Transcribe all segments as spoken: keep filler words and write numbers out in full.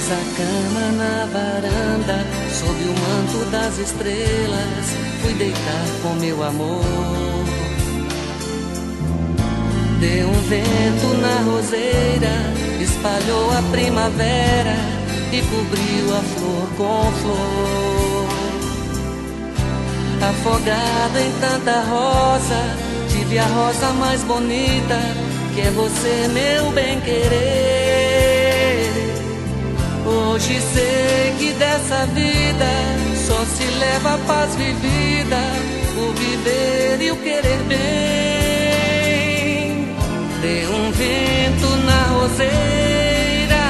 Fiz a cama na varanda, sob o manto das estrelas, fui deitar com meu amor. Deu um vento na roseira, espalhou a primavera e cobriu a flor com flor. Afogada em tanta rosa, tive a rosa mais bonita, que é você, meu bem-querer. Hoje sei que dessa vida só se leva a paz vivida, o viver e o querer bem. Deu um vento na roseira,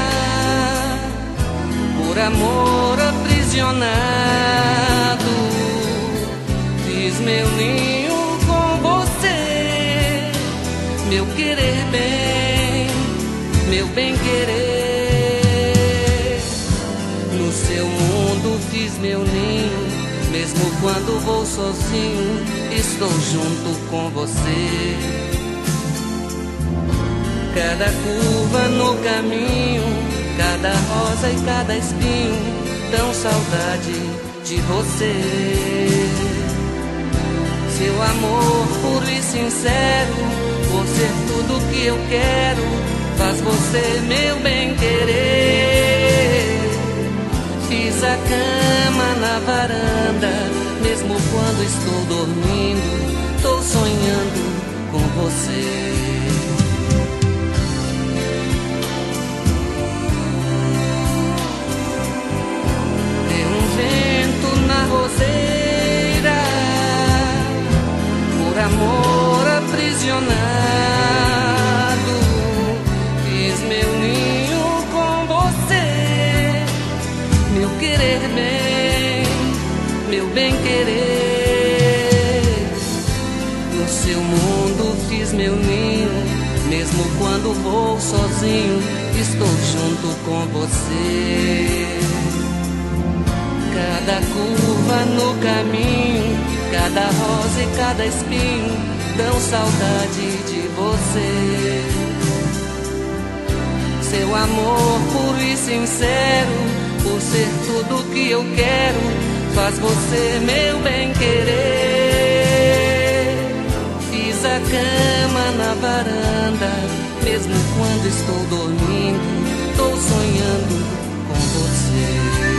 por amor aprisionado, fiz meu ninho com você, meu querer bem, meu bem-querer. No seu mundo fiz meu ninho, mesmo quando vou sozinho, estou junto com você. Cada curva no caminho, cada rosa e cada espinho, dão saudade de você. Seu amor puro e sincero, por ser tudo que eu quero, faz você meu bem-querer. Fiz a cama na varanda, mesmo quando estou dormindo, tô sonhando com você. Deu um vento na roseira, por amor aprisionado, fiz meu ninho com você, meu querer bem, meu bem-querer. No seu mundo fiz meu ninho, mesmo quando vou sozinho, estou junto com você. Cada curva no caminho, cada rosa e cada espinho, dão saudade de você. Seu amor puro e sincero, por ser tudo que eu quero, faz você meu bem-querer. Fiz a cama na varanda, mesmo quando estou dormindo, tô sonhando com você.